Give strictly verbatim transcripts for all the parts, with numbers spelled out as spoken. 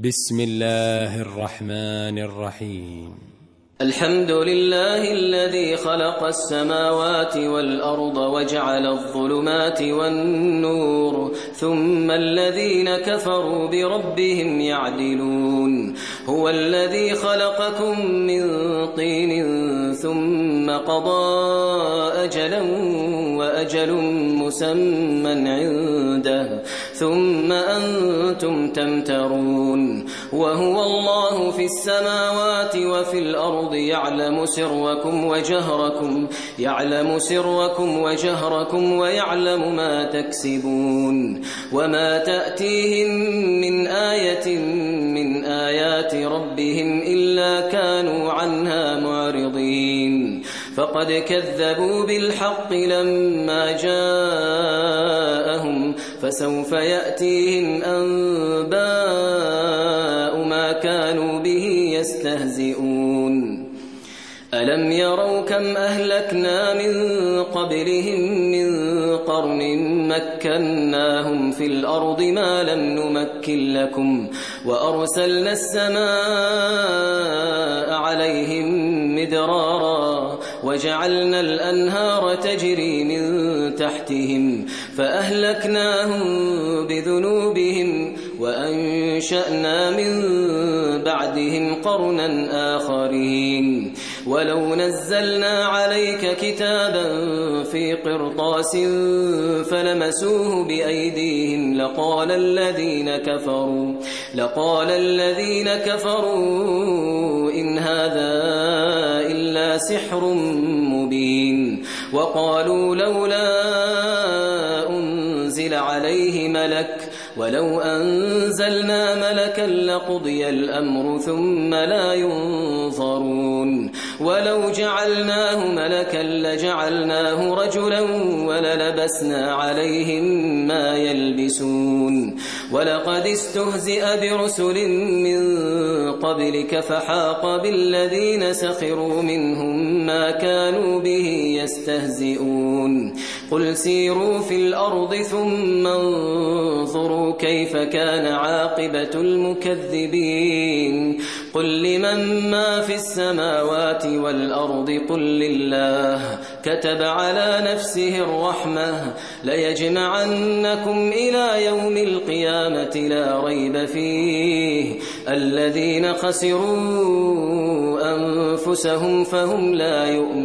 بسم الله الرحمن الرحيم. الحمد لله الذي خلق السماوات والأرض وجعل الظلمات والنور ثم الذين كفروا بربهم يعدلون. هو الذي خلقكم من طين ثم قضى أجلا وأجل مسمى عنده ثم أنتم تمترون. وهو الله في السماوات وفي الأرض يعلم سركم وجهركم يعلم سركم وجهركم ويعلم ما تكسبون. وما تأتيهم من آية من آيات ربهم إلا كانوا عنها معرضين. فقد كذبوا بالحق لما جاءهم فسوف يأتيهم أنباء ما كانوا به يستهزئون. ألم يروا كم أهلكنا من قبلهم من قرن مكناهم في الأرض ما لم نمكن لكم وأرسلنا السماء عليهم مدرارا وجعلنا الأنهار تجري من تحتهم فأهلكناهم بذنوبهم وأنشأنا من بعدهم قرنا آخرين. ولو نزلنا عليك كتابا في قرطاس فلمسوه بأيديهم لقال الذين كفروا لقال الذين كفروا إن هذا إلا سحر مبين. وقالوا لولا أنزل عليه ملك ولو أنزلنا ملكا لقضي الأمر ثم لا ينظرون. ولو جعلناه ملكا لجعلناه رجلا وللبسنا عليهم ما يلبسون. ولقد استهزئ برسل من قبلك فحاق بالذين سخروا منهم ما كانوا به يستهزئون. قل سيروا في الأرض ثم انظروا كيف كان عاقبة المكذبين. قل لمن ما في السماوات والأرض قل لله كتب على نفسه الرحمة ليجمعنكم إلى يوم القيامة لا ريب فيه الذين خسروا أنفسهم فهم لا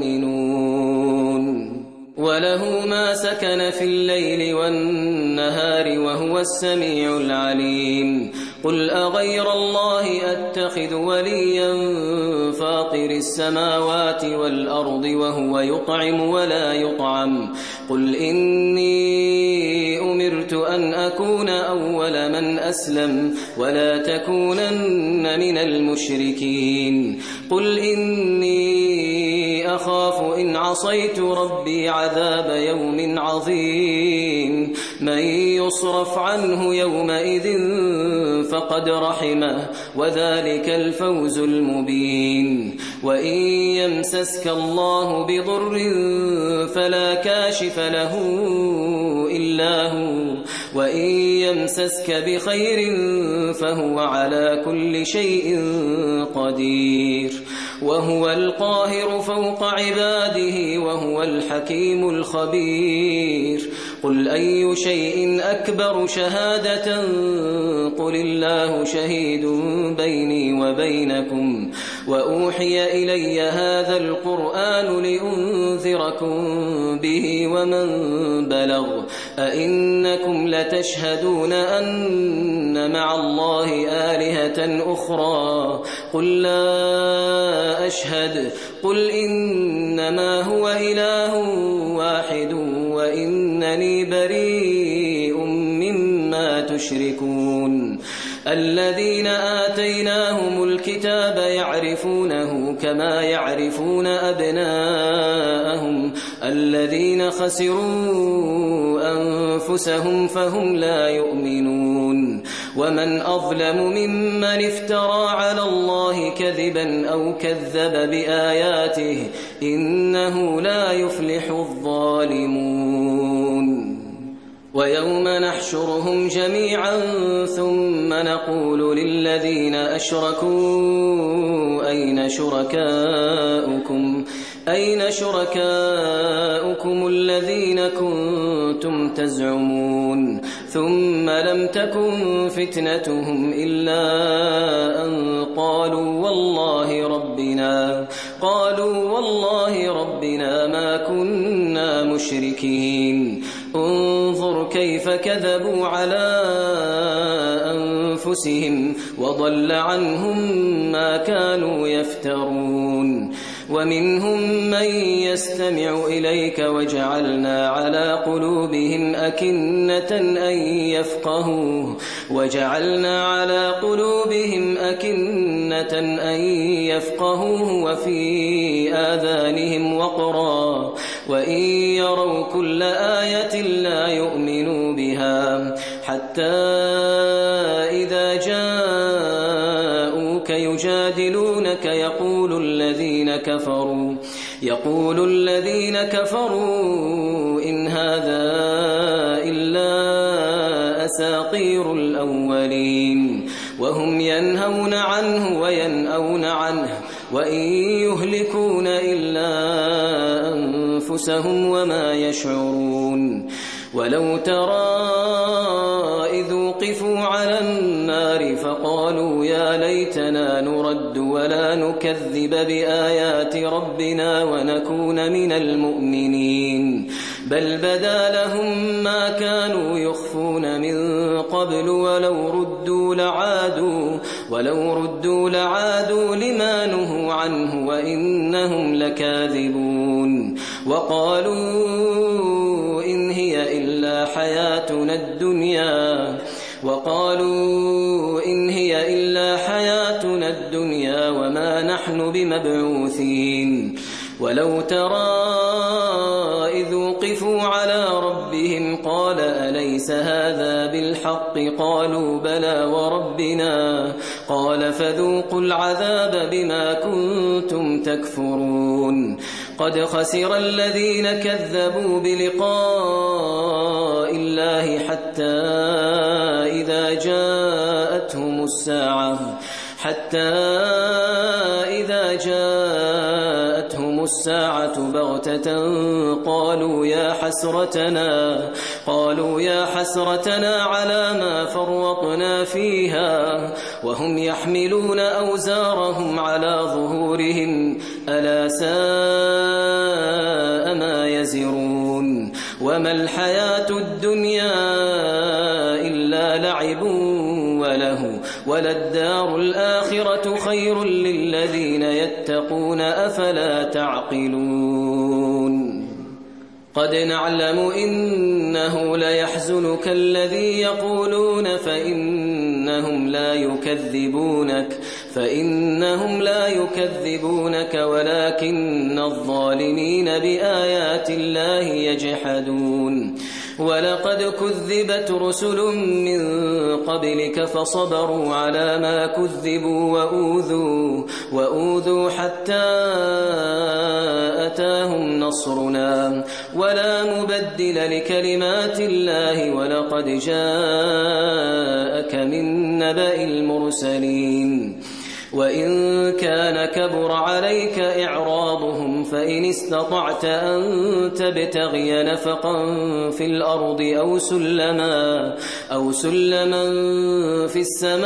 يؤمنون. وله ما سكن في الليل والنهار وهو السميع العليم. قل أغير الله أتخذ وليا فاطر السماوات والأرض وهو يطعم ولا يطعم. قل إني أمرت أن أكون أول من أسلم ولا تكونن من المشركين. قل إني أخاف إن عصيت ربي عذاب يوم عظيم. من يصرف عنه يومئذ فقد رحمه وذلك الفوز المبين. وإن يمسسك الله بضر فلا كاشف له إلا هو وإن يمسسك بخير فهو على كل شيء قدير. وهو القاهر فوق عباده وهو الحكيم الخبير. قل أي شيء أكبر شهادة قل الله شهيد بيني وبينكم وأوحي إلي هذا القرآن لأنذركم به ومن بلغ. أئنكم لتشهدون أن مع الله آلهة أخرى قل لا أشهد. قل إنما هو إله واحد وإنني بريء مما تشركون. الذين آتيناهم الكتاب يعرفونه كما يعرفون أبناءهم الذين خسروا أنفسهم فهم لا يؤمنون. ومن أظلم ممن افترى على الله كذبا أو كذب بآياته إنه لا يفلح الظالمون. ويوم نحشرهم جميعا ثم نقول للذين أشركوا أين شركاؤكم أين شركاؤكم الذين كنتم تزعمون ثم لم تكن فتنتهم إلا أن قالوا والله ربنا قالوا والله ربنا ما كنا مشركين انظر كيف كذبوا على أنفسهم وضل عنهم ما كانوا يفترون ومنهم من يستمع إليك وجعلنا على قلوبهم أكنة أن يفقهوه وجعلنا على قلوبهم أكنة أن يفقهوه وفي آذانهم وقرا وإن يروا كل آية لا يؤمنوا بها حتى إذا جاءوك يجادلونك يقول الذين كفروا يقول الذين كفروا إن هذا إلا أساطير الأولين وهم ينهون عنه وينأون عنه وإن يهلكون إلا أنفسهم وما يشعرون ولو ترى إذ وقفوا على النار فقالوا يا ليتنا نرد ولا نكذب بآيات ربنا ونكون من المؤمنين بل بدا لهم ما كانوا يخفون من قبل ولو ردوا لعادوا ولو ردوا لعادوا لما نهوا عنه وإنهم لكاذبون وقالوا إن هي إلا حياتنا الدنيا وقالوا إن هي إلا حياتنا الدنيا وما نحن بمبعوثين ولو ترى إذ وقفوا على ربهم قال أليس هذا بالحق قالوا بلى وربنا قال فذوقوا العذاب بما كنتم تكفرون قد خسر الذين كذبوا بلقاء الله حتى إذا جاءتهم الساعة حتى إذا جاءتهم الساعة بغتة قالوا يا حسرتنا قالوا يا حسرتنا على ما فرطنا فيها وهم يحملون أوزارهم على ظهورهم ألا ساء ما يزرون وما الحياة الدنيا إلا لعب وله وللدار الآخرة خير للذين يتقون أفلا تعقلون قد نعلم إنه ليحزنك الذي يقولون فإنهم لا يكذبونك فإنهم لا يكذبونك ولكن الظالمين بآيات الله يجحدون ولقد كذبت رسل من قبلك فصبروا على ما كذبوا وأوذوا وأوذوا حتى أتاهم نصرنا ولا مبدل لكلمات الله ولقد جاءك من نبأ المرسلين وإن كان كبر عليك إعراضهم فإن استطعت أن تبتغي نفقا في الأرض أو سلما أو سلما في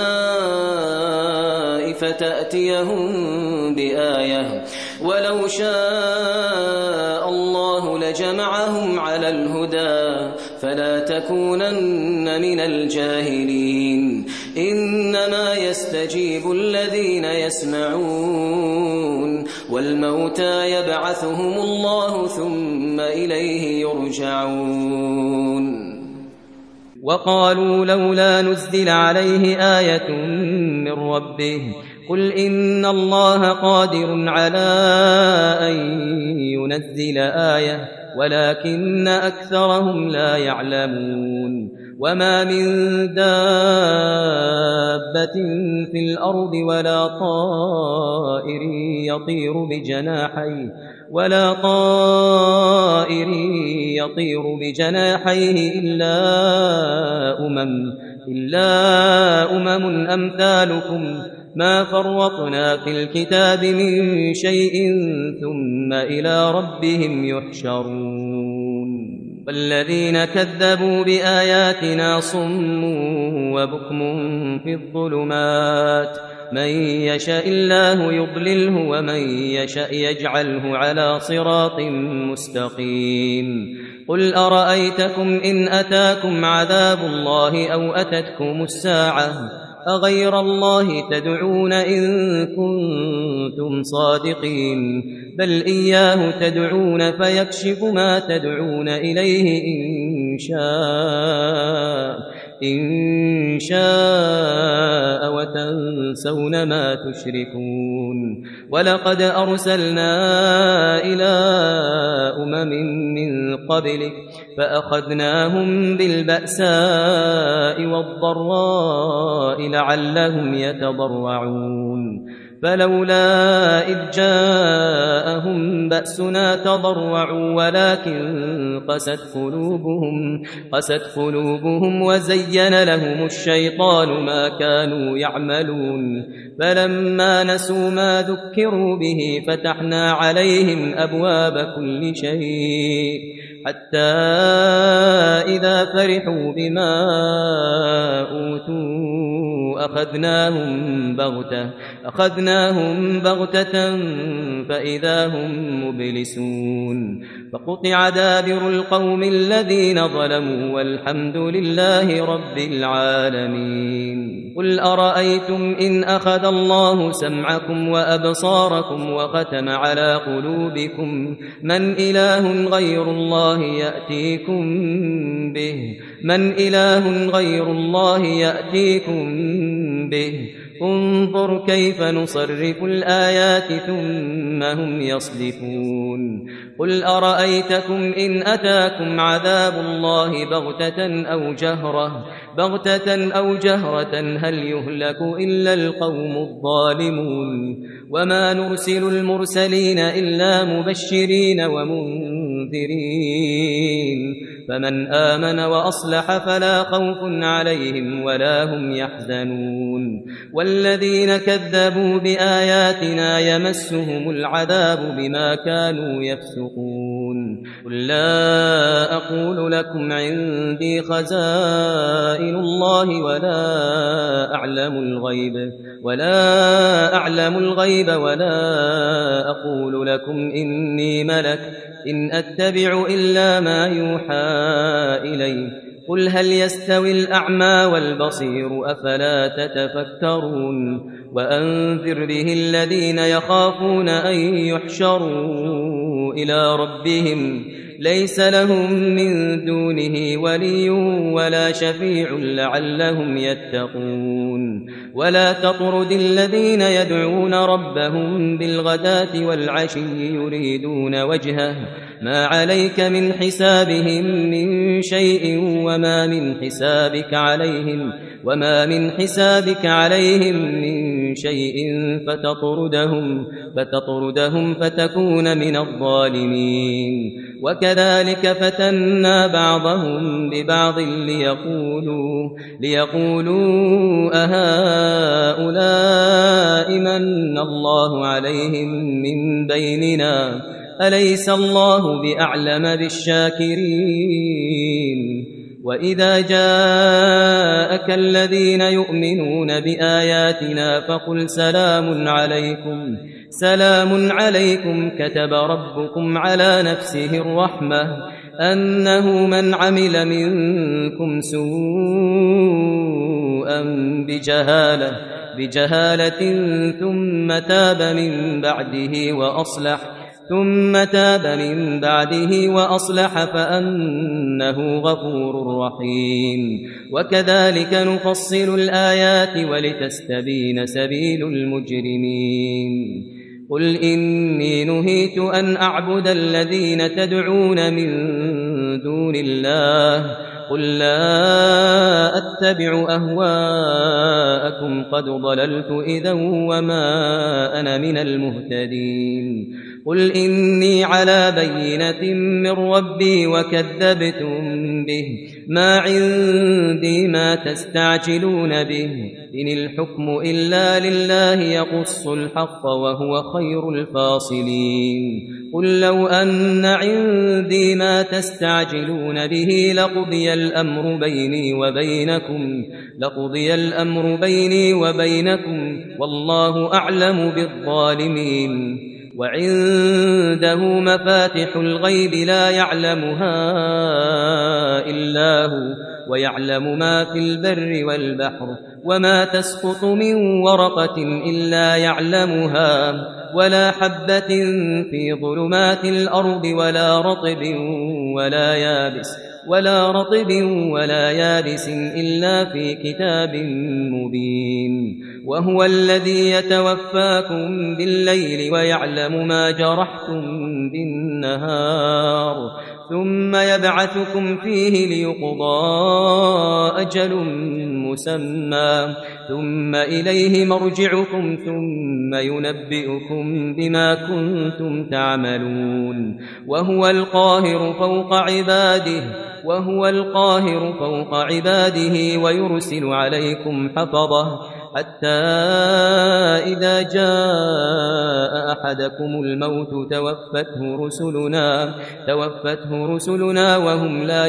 السماء فتأتيهم بآية ولو شاء الله لجمعهم على الهدى فلا تكونن من الجاهلين إنما يستجيب الذين يسمعون والموتى يبعثهم الله ثم إليه يرجعون وقالوا لولا نزل عليه آية من ربه قل إن الله قادر على أن ينزل آية ولكن أكثرهم لا يعلمون وما من دابة في الأرض ولا طائر يطير بجناحيه ولا طائر يطير بجناحيه إلا أمم إلا أمم أمثالكم ما فرطنا في الكتاب من شيء ثم إلى ربهم يحشرون والذين كذبوا بآياتنا صم وبكم في الظلمات من يشاء الله يضلله ومن يشاء يجعله على صراط مستقيم قل أرأيتكم إن أتاكم عذاب الله أو أتتكم الساعة أغير الله تدعون إن كنتم صادقين بل إياه تدعون فيكشف ما تدعون إليه إن شاء إن شاء وتنسون ما تشركون ولقد أرسلنا إلى أمم من قبلك فأخذناهم بالبأساء والضراء لعلهم يتضرعون فلولا إذ جاءهم بأسنا تضرعوا ولكن قست قلوبهم قست قلوبهم وزين لهم الشيطان ما كانوا يعملون فلما نسوا ما ذكروا به فتحنا عليهم أبواب كل شيء حتى إذا فرحوا بما أوتوا أخذناهم بغتة أخذناهم بغتة فإذا هم مبلسون فقطع دابر القوم الذين ظلموا والحمد لله رب العالمين قل أرأيتم إن أخذ الله سمعكم وأبصاركم وختم على قلوبكم من إله غير الله يأتيكم به من إله غير الله يأتيكم به انظر كيف نصرف الآيات ثم هم يصدفون قل أرأيتكم إن أتاكم عذاب الله بغتة أو جهرة بغتة أو جهرة هل يهلك إلا القوم الظالمون وما نرسل المرسلين إلا مبشرين ومنذرين فمن آمن وأصلح فلا خوف عليهم ولا هم يحزنون والذين كذبوا بآياتنا يمسهم العذاب بما كانوا يفسقون قل لا أقول لكم عندي خزائن الله ولا أعلم الغيب ولا أعلم الغيب ولا أقول لكم إني ملك إن أتبع إلا ما يوحى إلي قل هل يستوي الأعمى والبصير أفلا تتفكرون وأنذر به الذين يخافون أن يحشروا إلى ربهم ليس لهم من دونه ولي ولا شفيع لعلهم يتقون ولا تطرد الذين يدعون ربهم بالغداة والعشي يريدون وجهه ما عليك من حسابهم من شيء وما من حسابك عليهم وما من حسابك عليهم من شيء فتطردهم فتطردهم فتكون من الظالمين وكذلك فتنا بعضهم ببعض ليقولوا ليقولوا أهؤلاء من الله عليهم من بيننا أليس الله بأعلم بالشاكرين وإذا جاءك الذين يؤمنون بآياتنا فقل سلام عليكم سلام عليكم كتب ربكم على نفسه الرحمة أنه من عمل منكم سوءا بجهالة بجهالة ثم تاب من بعده وأصلح ثم تاب من بعده وأصلح فأنه غفور رحيم وكذلك نفصل الآيات ولتستبين سبيل المجرمين قل إني نهيت أن أعبد الذين تدعون من دون الله قل لا أتبع أهواءكم قد ضللت إذا وما أنا من المهتدين قل إني على بينة من ربي وكذبتم به ما عندي ما تستعجلون به إن الحكم إلا لله يقص الحق وهو خير الفاصلين قل لو أن عندي ما تستعجلون به لقضي الأمر بيني وبينكم لقضي الأمر بيني وبينكم والله أعلم بالظالمين وعنده مفاتح الغيب لا يعلمها إلا هو ويعلم ما في البر والبحر وما تسقط من ورقة إلا يعلمها ولا حبة في ظلمات الأرض ولا رطب ولا يابس ولا رطب ولا يابس إلا في كتاب مبين وهو الذي يتوفاكم بالليل ويعلم ما جرحتم بالنهار ثم يبعثكم فيه ليقضى أجل مسمى ثم إليه مرجعكم ثم ينبئكم بما كنتم تعملون وهو القاهر فوق عباده وهو القاهر فوق عباده ويرسل عليكم حفظه حتى إذا جاء أحدكم الموت توفته رسلنا توفته رسلنا وهم لا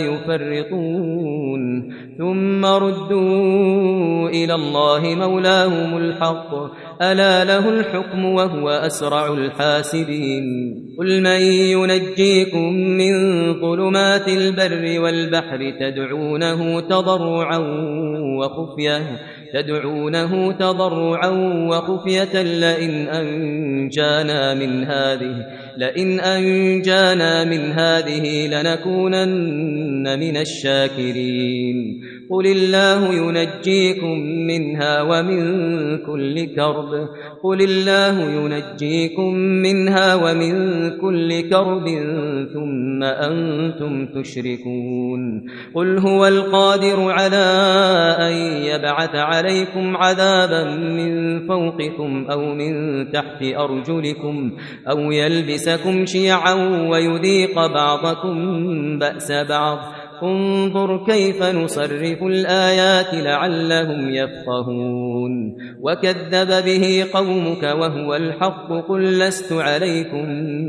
يفرطون ثم ردوا إلى الله مولاهم الحق ألا له الحكم وهو أسرع الحاسبين قل من ينجيكم من ظلمات البر والبحر تدعونه تضرعا وخفية تدعونه تضرعا وخفية لئن أنجانا من هذه لئن أنجانا من هذه لنكونن من الشاكرين قل الله ينجيكم منها ومن كل كرب قل الله ينجيكم منها ومن كل كرب ثم أنتم تشركون قل هو القادر على أن يبعث عليكم عذابا من فوقكم أو من تحت أرجلكم أو يلبسكم شيعا ويذيق بعضكم بأس بعض انظر كيف نصرف الآيات لعلهم يفقهون وكذب به قومك وهو الحق قل لست عليكم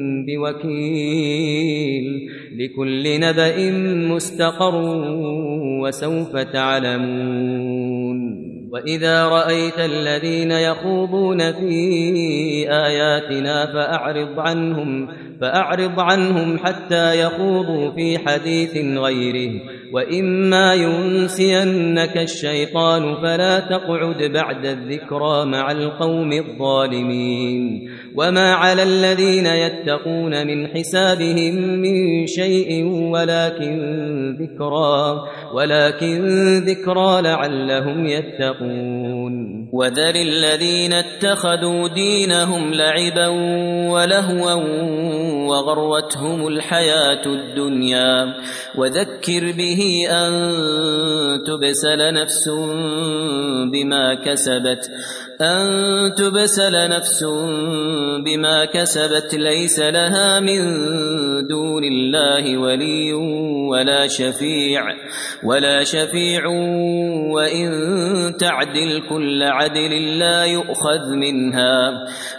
بوكيل لكل نبأ مستقر وسوف تعلمون وإذا رأيت الذين يخوضون في آياتنا فأعرض عنهم فأعرض عنهم حتى يخوضوا في حديث غيره وإما ينسينك الشيطان فلا تقعد بعد الذكرى مع القوم الظالمين وما على الذين يتقون من حسابهم من شيء ولكن ذكرى ولكن ذكرى لعلهم يتقون وذر الذين اتخذوا دينهم لعبا ولهوا وغرتهم الحياة الدنيا وذكر به أن تبسل نفس بما كسبت أن تبسل نفس بما كسبت ليس لها من دون الله ولي ولا شفيع ولا شفيع وإن تعدل كل عدل لا يؤخذ منها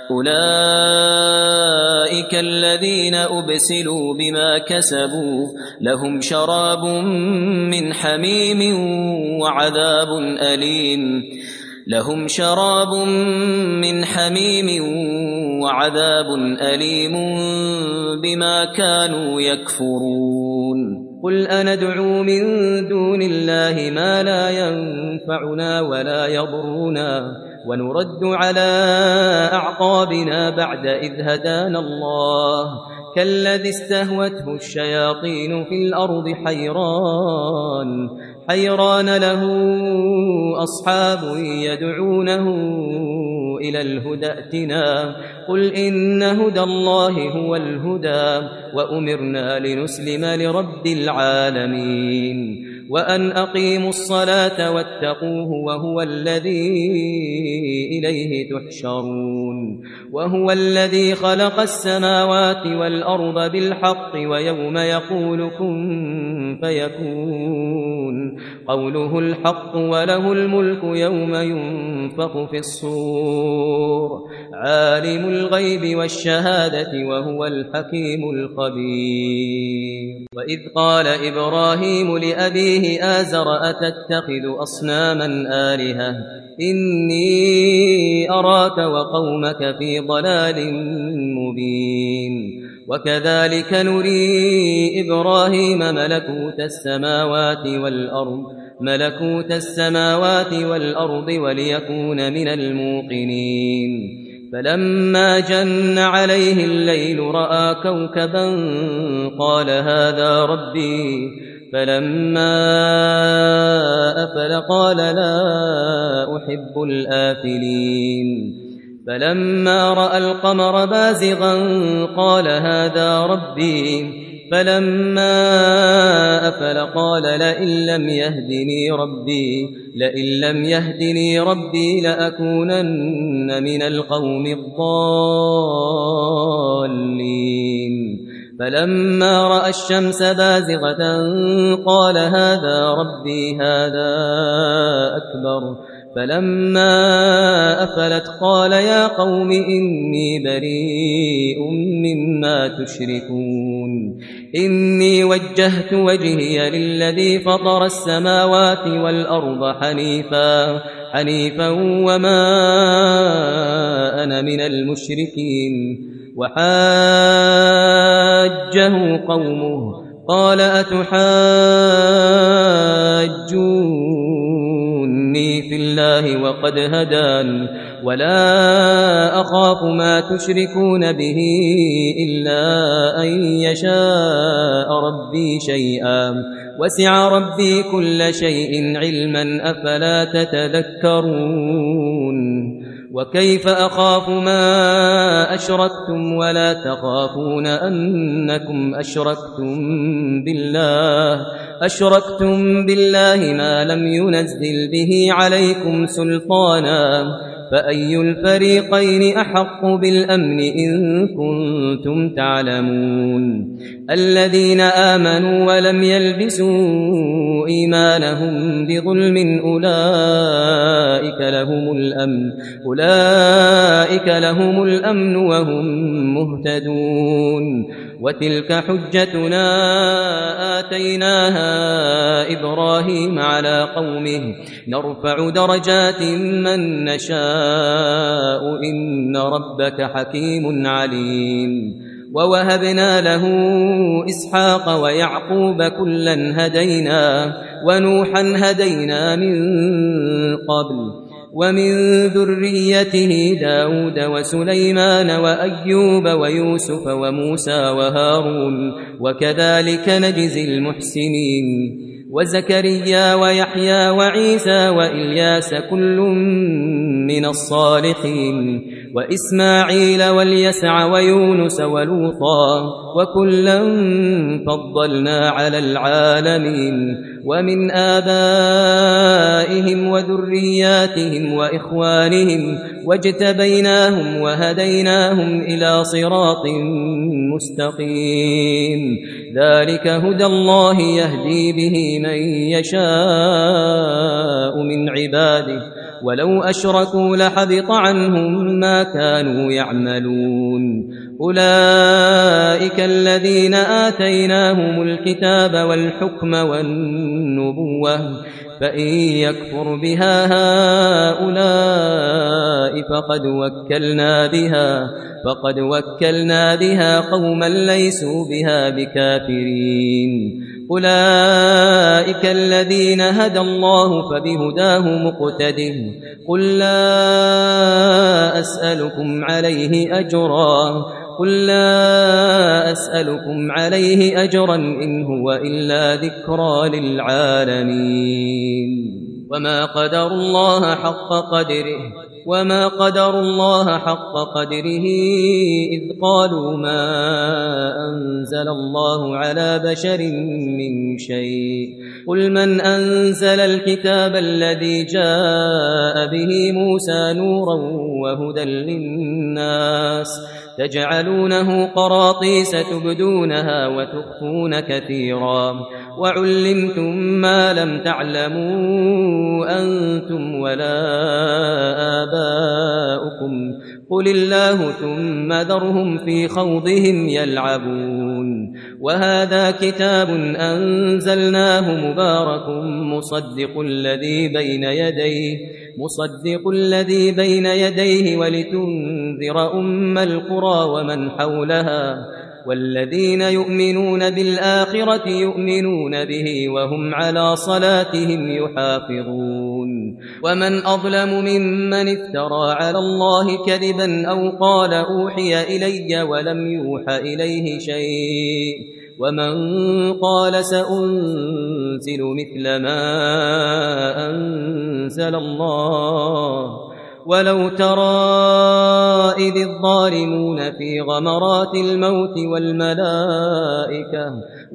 أولئك الذين أبسلوا بما كسبوا لهم شراب من حميم وعذاب أليم لهم شراب من حميم وعذاب أليم بما كانوا يكفرون قل أندعو من دون الله ما لا ينفعنا ولا يضرنا ونرد على أعقابنا بعد إذ هدانا الله كالذي استهوته الشياطين في الأرض حيران حيران له أصحاب يدعونه إلى الهدى ائتنا قل إن هدى الله هو الهدى وأمرنا لنسلم لرب العالمين وأن أقيموا الصلاة واتقوه وهو الذي إليه تحشرون وهو الذي خلق السماوات والأرض بالحق ويوم يقول كن فيكون قوله الحق وله الملك يوم ينفخ في الصور عالم الغيب والشهادة وهو الحكيم الخبير وإذ قال إبراهيم لأبيه آزر أتتخذ أصناما آلهة إني أراك وقومك في ضلال مبين وكذلك نري إبراهيم ملكوت السماوات والأرض ملكوت السماوات والأرض وليكون من الموقنين فلما جن عليه الليل رأى كوكبا قال هذا ربي فلما أفل قال لا أحب الآفلين فلما رأى القمر بازغا قال هذا ربي فلما أفل قال لئن لم يهدني ربي لئن لم يهدني ربي لأكونن من القوم الضالين فلما رأى الشمس بازغة قال هذا ربي هذا أكبر فلما أفلت قال يا قوم إني بريء مما تشركون إني وجهت وجهي للذي فطر السماوات والأرض حنيفا حنيفا وما أنا من المشركين وحاجه قومه قال أتحاجوني في الله وقد هدان ولا أخاف ما تشركون به إلا أن يشاء ربي شيئا وسع ربي كل شيء علما أفلا تتذكرون وكيف أخاف ما أشركتم ولا تخافون أنكم أشركتم بالله أشركتم بالله ما لم ينزل به عليكم سلطانا فأي الفريقين أحق بالأمن إن كنتم تعلمون الذين آمنوا ولم يلبسوا إيمانهم بظلم أولئك لهم الأمن أولئك لهم الأمن وهم مهتدون وتلك حجتنا آتيناها إبراهيم على قومه نرفع درجات من نشاء إن ربك حكيم عليم ووهبنا له إسحاق ويعقوب كلا هدينا ونوحا هدينا من قبل ومن ذريته داود وسليمان وأيوب ويوسف وموسى وهارون وكذلك نجزي المحسنين وزكريا ويحيى وعيسى وإلياس كل من الصالحين وإسماعيل واليسع ويونس ولوطا وكلا فضلنا على العالمين ومن آبائهم وذرياتهم وإخوانهم واجتبيناهم وهديناهم إلى صراط مستقيم ذلك هدى الله يهدي به من يشاء من عباده ولو أشركوا لحبط عنهم ما كانوا يعملون أولئك الذين آتيناهم الكتاب والحكم والنبوة فإن يكفر بها هؤلاء فقد وكلنا بها فقد وكلنا بها قوما ليسوا بها بكافرين أولئك الذين هدى الله فبهداه مقتده قل لا أسألكم عليه أجرا قل لا أسألكم عليه أجرا إن هو إلا ذكرى للعالمين وما قدر الله حق قدره وما قدر الله حق قدره إذ قالوا ما أنزل الله على بشر من شيء قل من أنزل الكتاب الذي جاء به موسى نورا وهدى للناس تجعلونه قراطيس تبدونها وتخفون كثيرا وعلمتم ما لم تعلموا أنتم ولا آباؤكم قل الله ثم ذرهم في خوضهم يلعبون وهذا كتاب أنزلناه مبارك مصدق الذي بين يديه مصدق الذي بين يديه ولتنذر أم القرى ومن حولها والذين يؤمنون بالآخرة يؤمنون به وهم على صلاتهم يحافظون ومن أظلم ممن افترى على الله كذبا أو قال أوحي إلي ولم يوح إليه شيء ومن قال سأنزل مثل ما أنزل الله ولو ترى إذ الظالمون في غمرات الموت والملائكة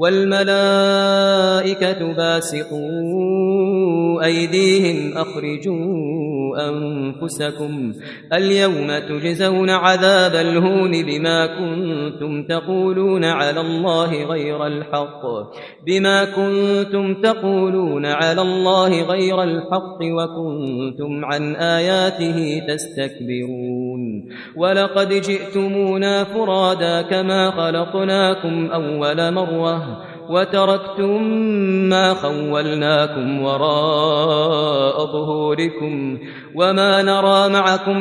والملائكة باسطوا أيديهم أخرجوا أنفسكم اليوم تجزون عذاب الهون بما كنتم تقولون على الله غير الحق بما كنتم تقولون على الله غير الحق وكنتم عن آياته تستكبرون ولقد جئتمونا فرادا كما خلقناكم أول مرة وتركتم ما خولناكم وراء ظهوركم وما نرى معكم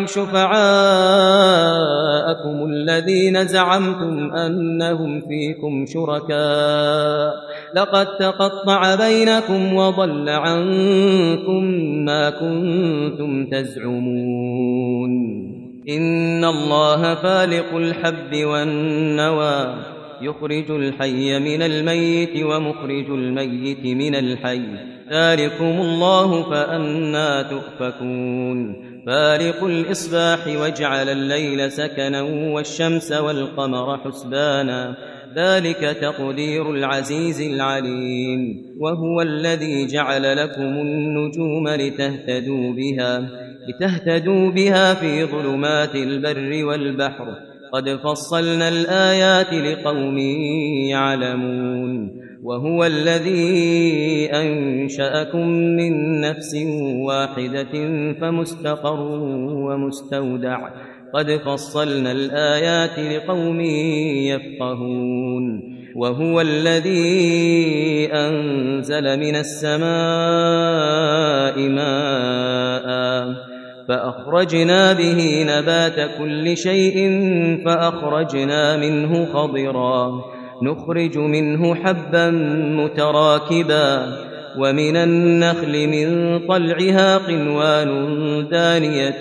شفعاءكم الذين زعمتم أنهم فيكم شركاء لقد تقطع بينكم وضل عنكم ما كنتم تزعمون إن الله فالق الحب والنوى يخرج الحي من الميت ومخرج الميت من الحي ذلكم الله فأنى تؤفكون فالق الإصباح وجعل الليل سكنا والشمس والقمر حسبانا ذلك تقدير العزيز العليم وهو الذي جعل لكم النجوم لتهتدوا بها لتهتدوا بها في ظلمات البر والبحر قد فصلنا الآيات لقوم يعلمون وهو الذي أنشأكم من نفس واحدة فمستقر ومستودع قد فصلنا الآيات لقوم يفقهون وهو الذي أنزل من السماء ماء فأخرجنا به نبات كل شيء فأخرجنا منه خضرا نخرج منه حبا متراكبا ومن النخل من طلعها قنوان دانية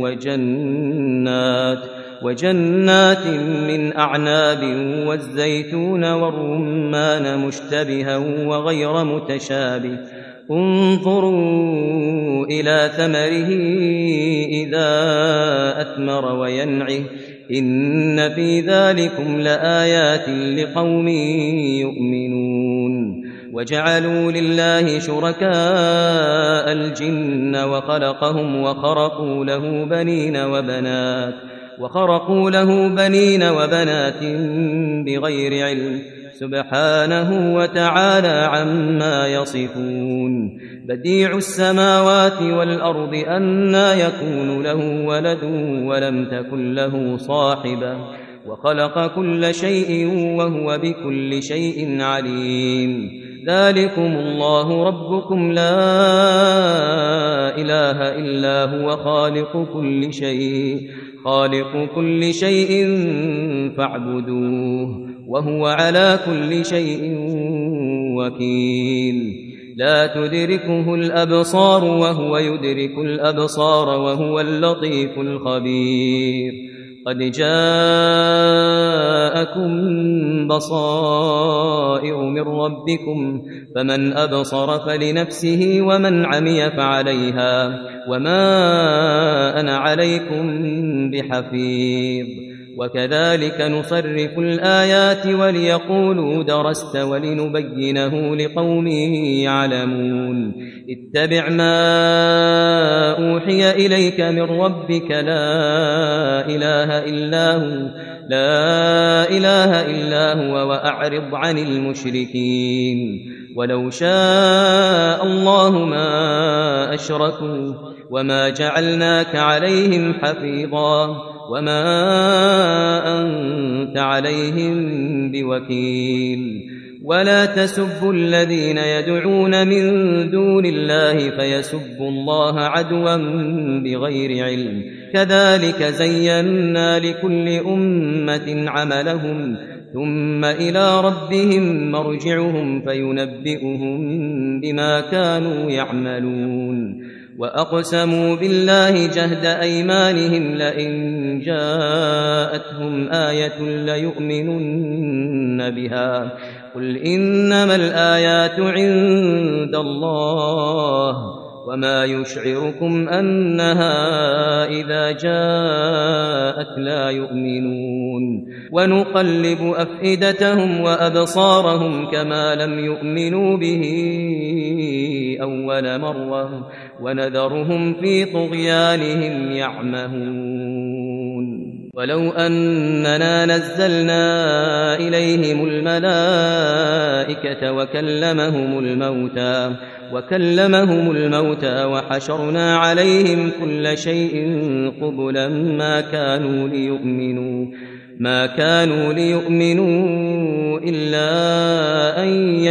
وجنات وجنات من أعناب والزيتون والرمان مشتبها وغير متشابه انظروا إلى ثمره إذا أثمر وينعه إن في ذلكم لآيات لقوم يؤمنون وجعلوا لله شركاء الجن وخلقهم وخرقوا له بنين وبنات وخرقوا له بنين وبنات بغير علم سبحانه وتعالى عما يصفون بديع السماوات والأرض أنى يكون له ولد ولم تكن له صاحبة وخلق كل شيء وهو بكل شيء عليم ذلكم الله ربكم لا إله إلا هو خالق كل شيء خالق كل شيء فاعبدوه وهو على كل شيء وكيل لا تدركه الأبصار وهو يدرك الأبصار وهو اللطيف الخبير قد جاءكم بصائر من ربكم فمن أبصر فلنفسه ومن عمي فعليها وما أنا عليكم بحفيظ وكذلك نصرف الآيات وليقولوا درست ولنبينه لقوم يعلمون اتبع ما أوحي إليك من ربك لا إله إلا هو لا إله إلا هو وأعرض عن المشركين ولو شاء الله ما أشركوا وما جعلناك عليهم حفيظا وما أنت عليهم بوكيل ولا تسبوا الذين يدعون من دون الله فيسبوا الله عدوا بغير علم كذلك زينا لكل أمة عملهم ثم إلى ربهم مرجعهم فينبئهم بما كانوا يعملون وأقسموا بالله جهد أيمانهم لئن جاءتهم آية ليؤمنن بها قل إنما الآيات عند الله وما يشعركم أنها إذا جاءت لا يؤمنون ونقلب أفئدتهم وأبصارهم كما لم يؤمنوا به أول مرة ونذرهم في طغيانهم يعمهون ولو أننا نزلنا إليهم الملائكة وكلمهم الموتى وكلمهم الموتى وحشرنا عليهم كل شيء قبلا ما كانوا ليؤمنوا ما كانوا ليؤمنوا إلا أن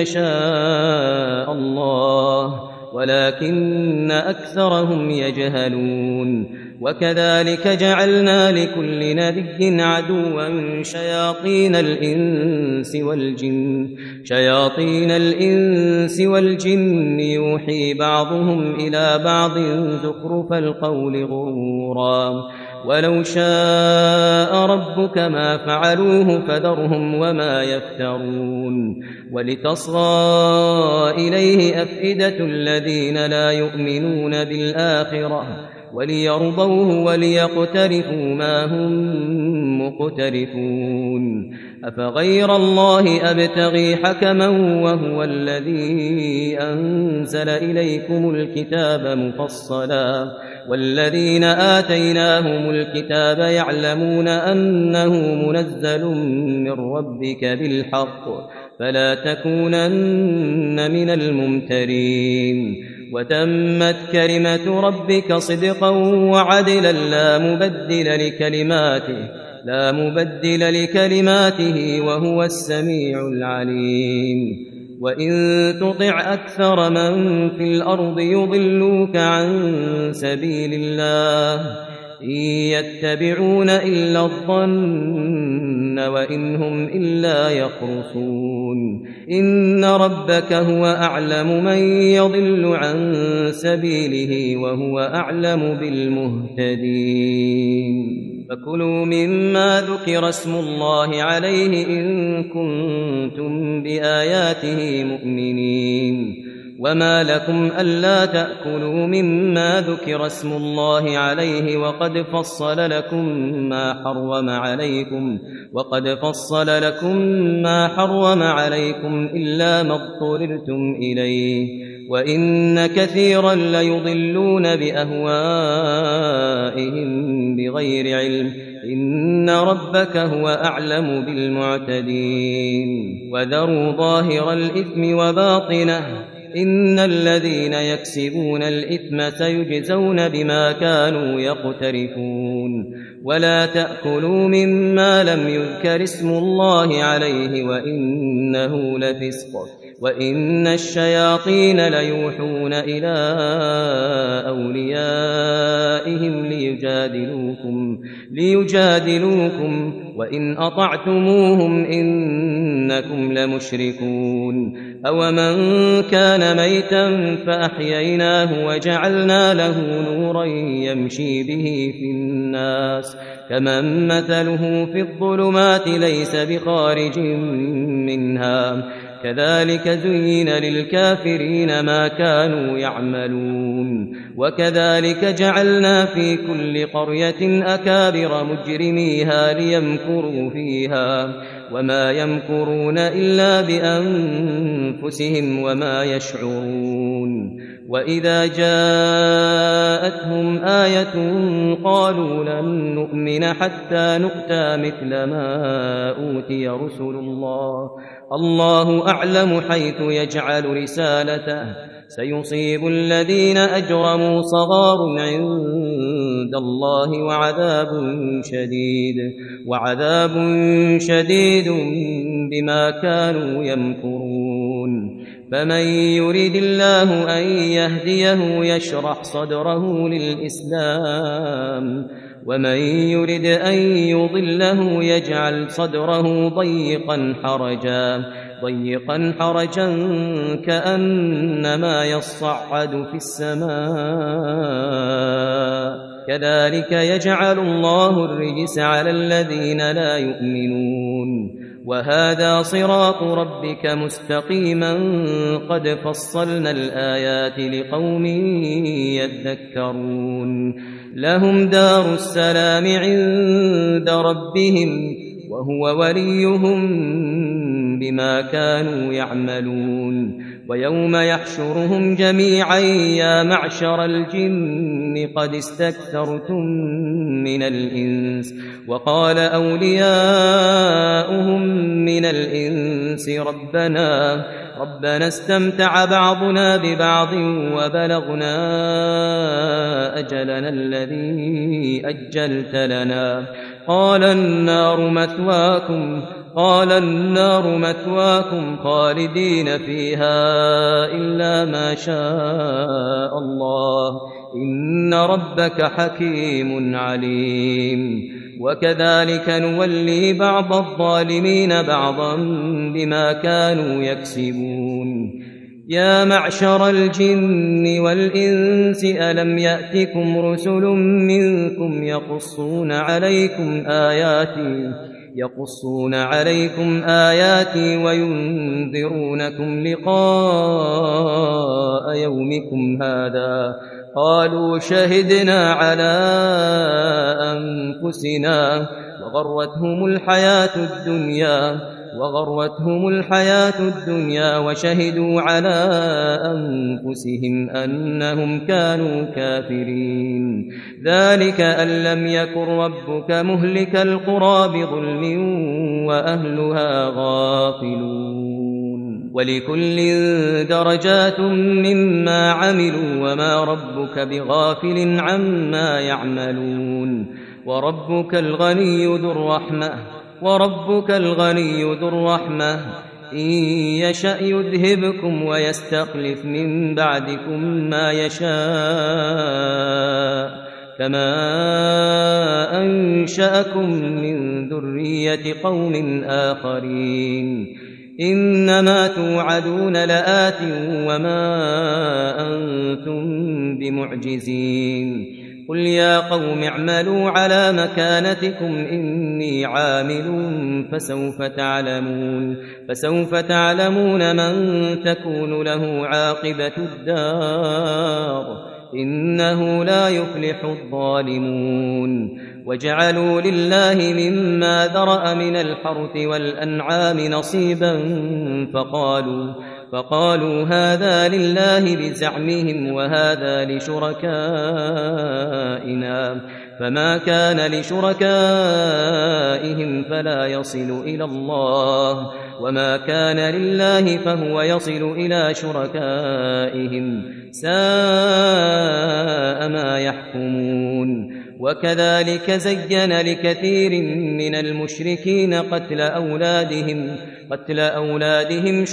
يشاء الله ولكن أكثرهم يجهلون وكذلك جعلنا لكل نبي عدوا شياطين الإنس والجن شياطين الإنس والجن يوحي بعضهم إلى بعض زخرف القول غرورا ولو شاء ربك ما فعلوه فذرهم وما يفترون ولتصغى إليه أفئدة الذين لا يؤمنون بالآخرة وليرضوه وليقترفوا ما هم مقترفون أفغير الله أبتغي حكما وهو الذي أنزل إليكم الكتاب مفصلا والذين آتيناهم الكتاب يعلمون أنه منزل من ربك بالحق فلا تكونن من الممترين وتمت كلمة ربك صدقا وعدلا لا مبدل لكلماته لا مبدل لكلماته وهو السميع العليم وإن تطع أكثر من في الأرض يضلوك عن سبيل الله إن يتبعون إلا الظن وإن هم إلا يخرصون إن ربك هو أعلم من يضل عن سبيله وهو أعلم بالمهتدين فكلوا مما ذكر اسم الله عليه إن كنتم بآياته مؤمنين وما لكم ألا تأكلوا مما ذكر اسم الله عليه وقد فصل لكم ما حرم عليكم وقد فصل لكم ما حرم عليكم إلا ما اضطررتم إليه وإن كثيرا ليضلون بأهوائهم بغير علم إن ربك هو أعلم بالمعتدين وذروا ظاهر الإثم وباطنه إن الذين يكسبون الإثم سيجزون بما كانوا يقترفون ولا تأكلوا مما لم يذكر اسم الله عليه وإنه لفسق وإن الشياطين ليوحون إلى أوليائهم ليجادلوكم, ليجادلوكم وإن أطعتموهم إنكم لمشركون. أومن كان ميتا فأحييناه وجعلنا له نورا يمشي به في الناس كمن مثله في الظلمات ليس بخارج منها كذلك زين للكافرين ما كانوا يعملون. وكذلك جعلنا في كل قرية أكابر مجرميها ليمكروا فيها وما يمكرون إلا بأنفسهم وما يشعرون. وإذا جاءتهم آية قالوا لن نؤمن حتى نؤتى مثل ما أوتي رسل الله الله أعلم حيث يجعل رسالته سيصيب الذين أجرموا صغار عند الله وعذاب شديد وعذاب شديد بما كانوا يمكرون. فمن يريد الله أن يهديه يشرح صدره للإسلام ومن يريد أن يضله يجعل صدره ضيقا حرجا ضيقا حرجا كأنما يصعد في السماء كذلك يجعل الله الرجس على الذين لا يؤمنون. وهذا صراط ربك مستقيما قد فصلنا الآيات لقوم يذكرون. لهم دار السلام عند ربهم وهو وليهم بما كانوا يعملون. ويوم يحشرهم جميعا يا معشر الجن قد استكثرتم من الإنس وقال أولياؤهم من الإنس ربنا ربنا استمتع بعضنا ببعض وبلغنا أجلنا الذي أجلت لنا قال النار مثواكم قال النار مثواكم خالدين فيها إلا ما شاء الله إن ربك حكيم عليم. وكذلك نولي بعض الظالمين بعضا بما كانوا يكسبون. يا معشر الجن والإنس ألم يأتكم رسل منكم يقصون عليكم آياتي يقصون عليكم آياتي وينذرونكم لقاء يومكم هذا قالوا شهدنا على أنفسنا وغرتهم الحياة الدنيا وغرتهم الحياة الدنيا وشهدوا على أنفسهم أنهم كانوا كافرين. ذلك أن لم يكن ربك مهلك القرى بظلم وأهلها غافلون. ولكل درجات مما عملوا وما ربك بغافل عما يعملون. وربك الغني ذو الرحمة وربك الغني ذو الرحمة إن يشأ يذهبكم ويستخلف من بعدكم ما يشاء كما أنشأكم من ذرية قوم آخرين. إنما توعدون لآت وما أنتم بمعجزين. قل يا قوم اعملوا على مكانتكم إني عامل فسوف تعلمون فسوف تعلمون من تكون له عاقبة الدار إنه لا يفلح الظالمون. وجعلوا لله مما ذرأ من الحرث والأنعام نصيبا فقالوا فقالوا هذا لله بزعمهم وهذا لشركائنا فما كان لشركائهم فلا يصل إلى الله وما كان لله فهو يصل إلى شركائهم ساء ما يحكمون. وكذلك زين لكثير من المشركين قتل أولادهم قتل أولادهم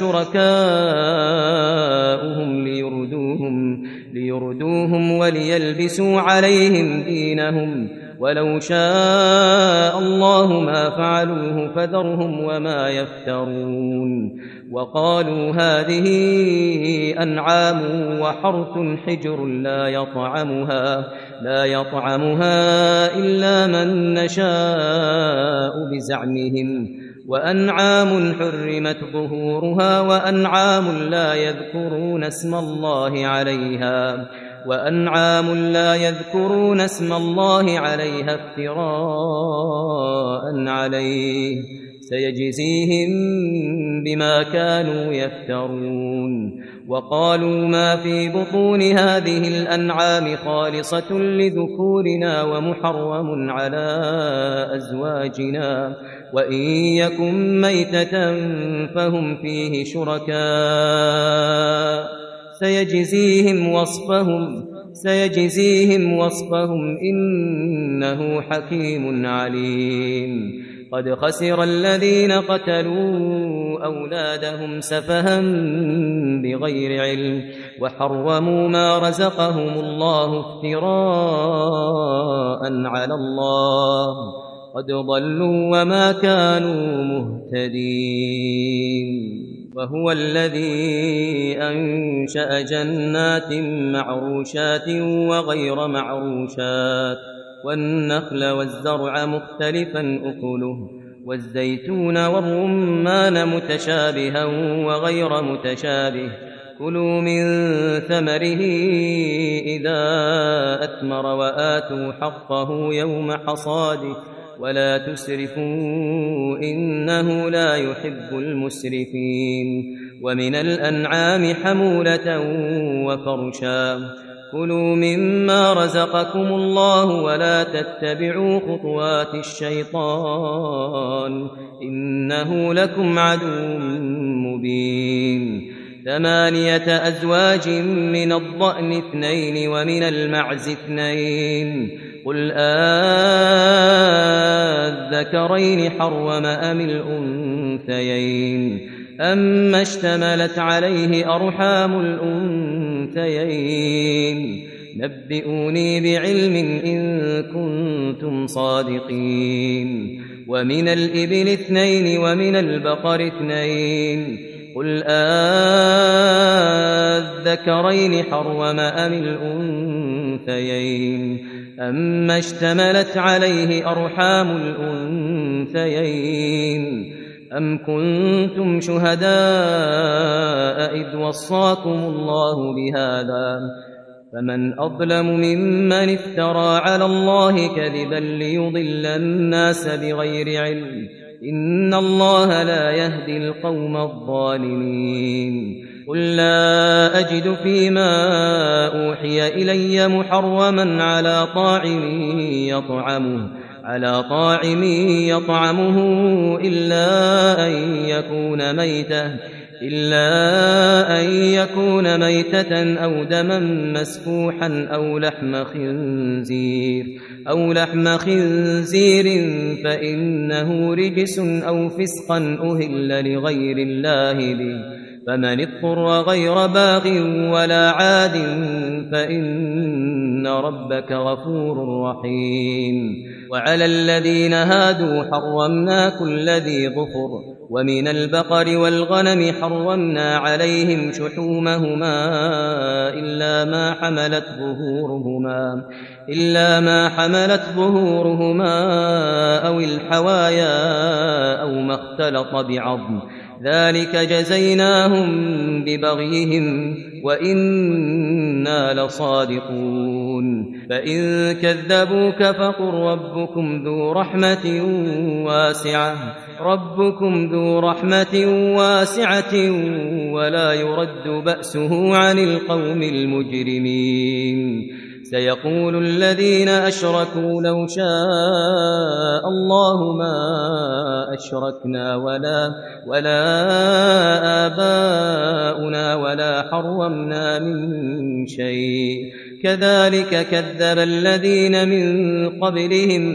شركاؤهم ليردوهم, ليردوهم وليلبسوا عليهم دينهم ولو شاء الله ما فعلوه فذرهم وما يفترون. وقالوا هذه أنعام وحرث حجر لا يطعمها, لا يطعمها إلا من نشاء بزعمهم وأنعام حرمت ظهورها وأنعام لا يذكرون اسم الله عليها وأنعام لا يذكرون اسم الله عليها افتراء عليه سيجزيهم بما كانوا يفترون. وقالوا ما في بطون هذه الأنعام خالصة لذكورنا ومحرم على أزواجنا وإن يكن ميتة فهم فيه شركاء سيجزيهم وصفهم سيجزيهم وصفهم إنه حكيم عليم. قد خسر الذين قتلوا أولادهم سفها بغير علم وحرموا ما رزقهم الله افتراء على الله قد ضلوا وما كانوا مهتدين. وهو الذي أنشأ جنات معروشات وغير معروشات والنخل والزرع مختلفا أكله والزيتون والرمان متشابها وغير متشابه كلوا من ثمره إذا أثمر وآتوا حقه يوم حصاده ولا تسرفوا إنه لا يحب المسرفين. ومن الأنعام حمولة وفرشا كلوا مما رزقكم الله ولا تتبعوا خطوات الشيطان إنه لكم عدو مبين. ثمانية أزواج من الضأن اثنين ومن المعز اثنين قل آذكرين حرم أم الأنثيين أما اشتملت عليه أرحام الأنثيين نبئوني بعلم إن كنتم صادقين. ومن الإبل اثنين ومن البقر اثنين قل آذكرين حرم أم الأنثيين أما اشتملت عليه أرحام الأنثيين أم كنتم شهداء إذ وصاكم الله بهذا فمن أظلم ممن افترى على الله كذبا ليضل الناس بغير علم إن الله لا يهدي القوم الظالمين. قل لا أجد فيما أوحي إلي محرما على طاعم يطعمه على طاعم يطعمه إلا أن يكون ميتة إلا أن يكون ميتة أو دما مسفوحا أو لحم خنزير أو لحم خنزير فإنه رجس أو فسقا أهل لغير الله به فمن اضطر غير باغ ولا عاد فإن ربك غفور رحيم. وعلى الذين هادوا حرمنا كل ذي ظفر ومن البقر والغنم حرمنا عليهم شحومهما إلا ما حملت ظهورهما إلا ما حملت ظهورهما أو الحوايا أو ما اختلط بعظم ذلك جزيناهم ببغيهم وإنا لصادقون. فإن كذبوك فقل ربكم ذو رحمة واسعة ربكم ذو رحمة واسعة ولا يرد بأسه عن القوم المجرمين. سيقول الذين أشركوا لو شاء الله ما أشركنا ولا ولا آباؤنا ولا حرمنا من شيء كذلك كذب الذين من قبلهم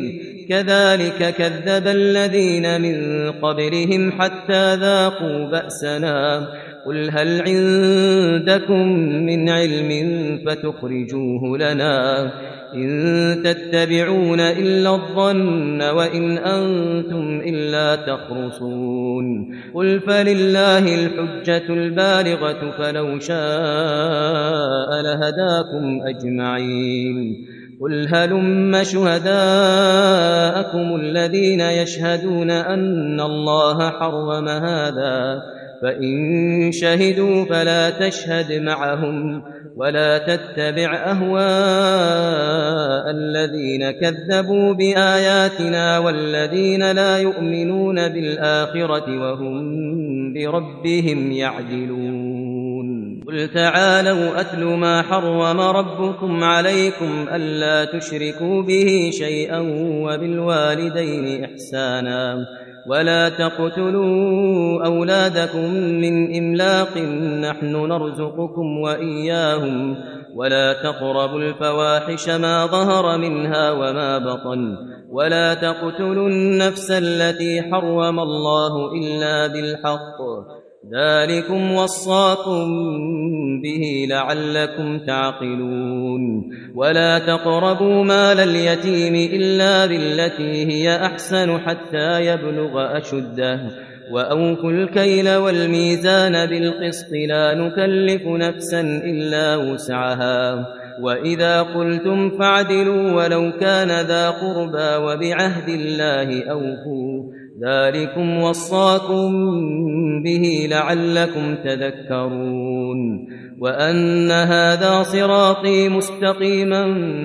كذلك كذب الذين من قبلهم حتى ذاقوا بأسنا قل هل عندكم من علم فتخرجوه لنا إن تتبعون إلا الظن وإن أنتم إلا تخرصون قل فلله الحجة البالغة فلو شاء لهداكم أجمعين قل هلم شهداءكم الذين يشهدون أن الله حرم هذا فإن شهدوا فلا تشهد معهم ولا تتبع أهواء الذين كذبوا بآياتنا والذين لا يؤمنون بالآخرة وهم بربهم يعدلون قل تعالوا أتل ما حرم ربكم عليكم ألا تشركوا به شيئا وبالوالدين إحسانا ولا تقتلوا أولادكم من إملاق نحن نرزقكم وإياهم ولا تقربوا الفواحش ما ظهر منها وما بطن ولا تقتلوا النفس التي حرم الله إلا بالحق ذلكم وصاكم به لعلكم تعقلون ولا تقربوا مال اليتيم إلا بالتي هي أحسن حتى يبلغ أشده وأوفوا الكيل والميزان بالقسط لا نكلف نفسا إلا وسعها وإذا قلتم فاعدلوا ولو كان ذا قربى وبعهد الله أوفوا ذلكم وصاكم به لعلكم تذكرون وأن هذا صراطي مستقيما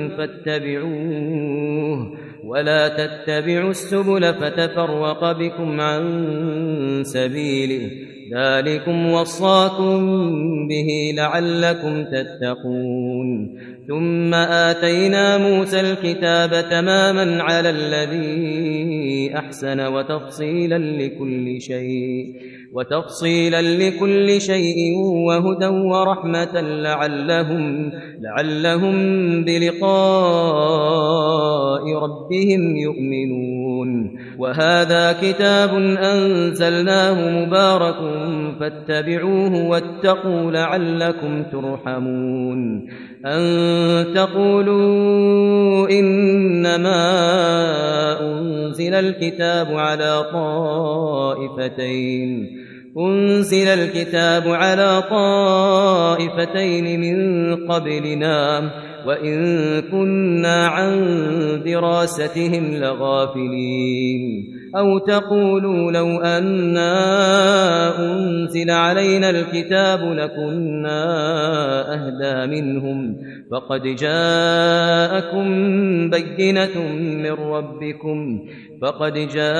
فاتبعوه ولا تتبعوا السبل فتفرق بكم عن سبيله ذلكم وصاكم به لعلكم تتقون ثم آتينا موسى الكتاب تماما على الذي أحسن وتفصيلا لكل شيء وتفصيلا لكل شيء وهدى ورحمة لعلهم لعلهم بلقاء ربهم يؤمنون وهذا كتاب أنزلناه مبارك فاتبعوه واتقوا لعلكم ترحمون أن تقولوا إنما أنزل الكتاب على طائفتين أنزل الكتاب على طائفتين من قبلنا وإن كنا عن دراستهم لغافلين أو تقولوا لو أنا أنزل علينا الكتاب لكنا أهدى منهم فقد جاءكم بينة من ربكم فقد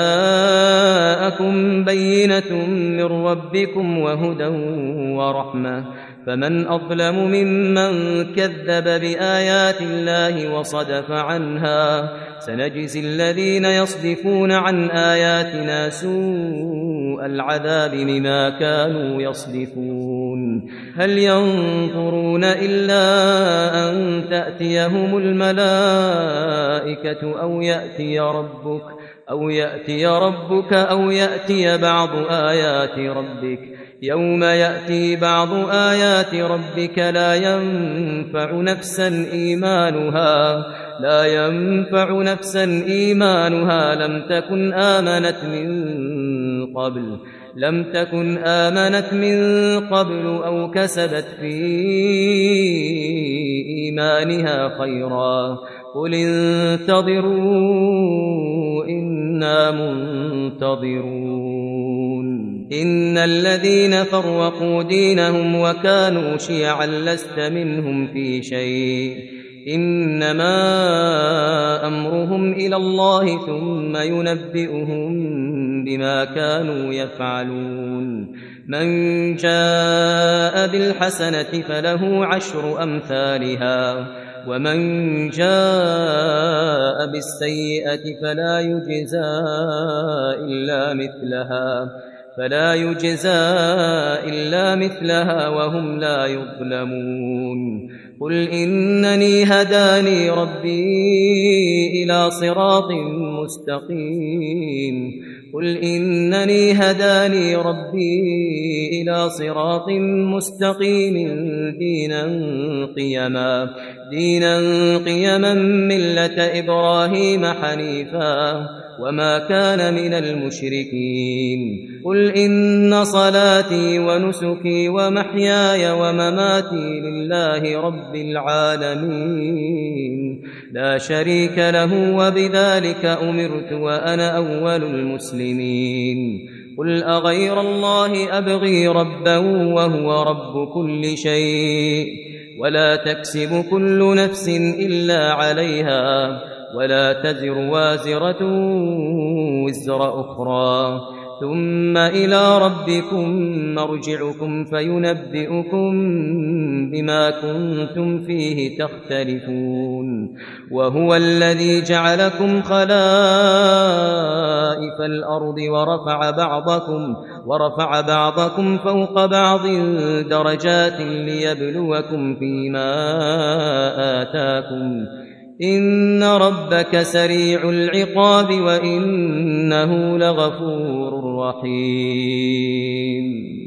جاءكم بينة من ربكم وهدى ورحمة فمن أظلم ممن كذب بآيات الله وصدف عنها سنجزي الذين يصدفون عن آياتنا سوء العذاب بما كانوا يصدفون هل ينظرون إلا أن تأتيهم الملائكة أو يأتي ربك أو يأتي ربك أو يأتي بعض آيات ربك يوم يأتي بعض آيات ربك لا ينفع نفسا إيمانها لا ينفع نفسا إيمانها لم تكن آمنت من قبل لم تكن آمنت من قبل أو كسبت في إيمانها خيرا قل انتظروا إنا منتظرون إن الذين فرقوا دينهم وكانوا شيعا لست منهم في شيء إنما أمرهم إلى الله ثم ينبئهم بما كانوا يفعلون من جاء بالحسنة فله عشر أمثالها ومن جاء بالسيئة فلا يجزى إلا مثلها فلا يجزى إلا مثلها وهم لا يظلمون قل إنني هداني ربي إلى صراط مستقيم قل إنني هداني ربي إلى صراط مستقيم دينا قيما دينا قيما ملة إبراهيم حنيفا وما كان من المشركين قل إن صلاتي ونسكي ومحياي ومماتي لله رب العالمين لا شريك له وبذلك أمرت وأنا أول المسلمين قل أغير الله أبغي ربا وهو رب كل شيء ولا تكسب كل نفس إلا عليها ولا تزر وازرة وزر أخرى ثم إلى ربكم مرجعكم فينبئكم بما كنتم فيه تختلفون وهو الذي جعلكم خلائف الأرض ورفع بعضكم ورفع بعضكم فوق بعض درجات ليبلوكم فيما آتاكم إن ربك سريع العقاب وإنه لغفور رحيم